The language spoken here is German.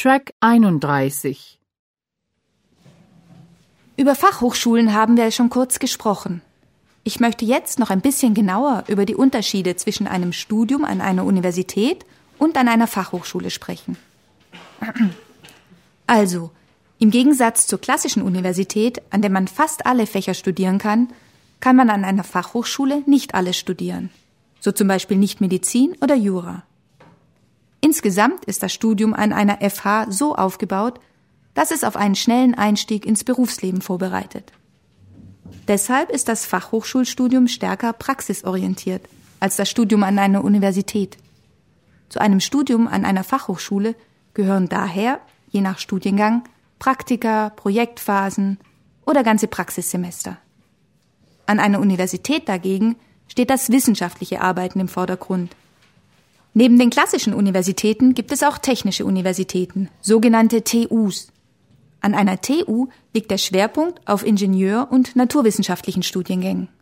Track 31. Über Fachhochschulen haben wir schon kurz gesprochen. Ich möchte jetzt noch ein bisschen genauer über die Unterschiede zwischen einem Studium an einer Universität und an einer Fachhochschule sprechen. Also, im Gegensatz zur klassischen Universität, an der man fast alle Fächer studieren kann man an einer Fachhochschule nicht alles studieren. So zum Beispiel nicht Medizin oder Jura. Insgesamt ist das Studium an einer FH so aufgebaut, dass es auf einen schnellen Einstieg ins Berufsleben vorbereitet. Deshalb ist das Fachhochschulstudium stärker praxisorientiert als das Studium an einer Universität. Zu einem Studium an einer Fachhochschule gehören daher, je nach Studiengang, Praktika, Projektphasen oder ganze Praxissemester. An einer Universität dagegen steht das wissenschaftliche Arbeiten im Vordergrund. Neben den klassischen Universitäten gibt es auch technische Universitäten, sogenannte TUs. An einer TU liegt der Schwerpunkt auf Ingenieur- und naturwissenschaftlichen Studiengängen.